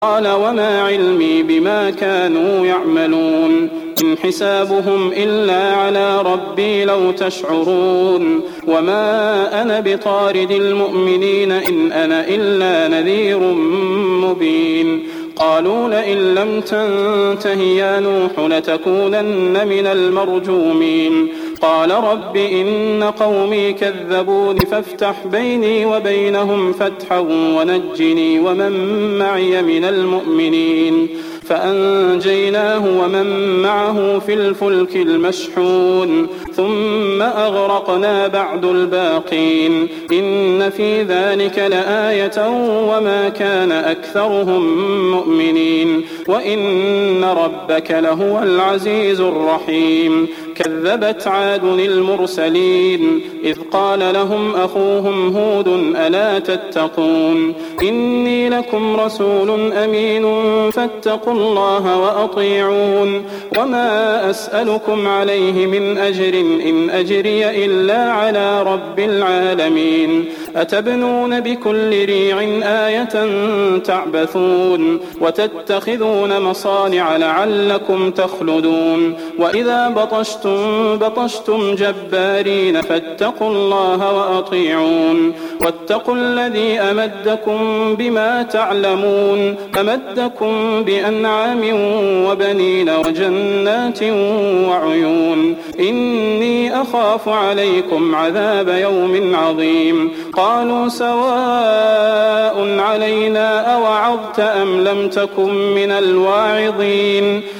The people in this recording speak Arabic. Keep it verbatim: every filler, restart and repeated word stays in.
قال وما علمي بما كانوا يعملون إن حسابهم إلا على ربي لو تشعرون وما أنا بطارد المؤمنين إن أنا إلا نذير مبين قالوا لئن لم تنته يا نوح لتكونن من المرجومين قال رب إن قومي كذبون فافتح بيني وبينهم فتحا ونجني ومن معي من المؤمنين فأنجيناه ومن معه في الفلك المشحون ثم أغرقنا بعد الباقين إن في ذلك لآية وما كان أكثرهم مؤمنين وإن ربك لهو العزيز الرحيم كذبت عاد المرسلين إذ قال لهم أخوهم هود ألا تتقون إني لكم رسول أمين فاتقوا الله وأطيعون وما أسألكم عليه من أجر إن أجري إلا على رب العالمين أتبنون بكل ريع آية تعبثون وتتخذون مصانع لعلكم تخلدون وإذا بطشتم بطشتم جبارين فاتقوا الله وأطيعون واتقوا الذي أمدكم بما تعلمون أمدكم بأنعام وبنين وجنات وعيون إني أخاف عليكم عذاب يوم عظيم قالوا سواء علينا أوعظت أم لم تكن من الواعظين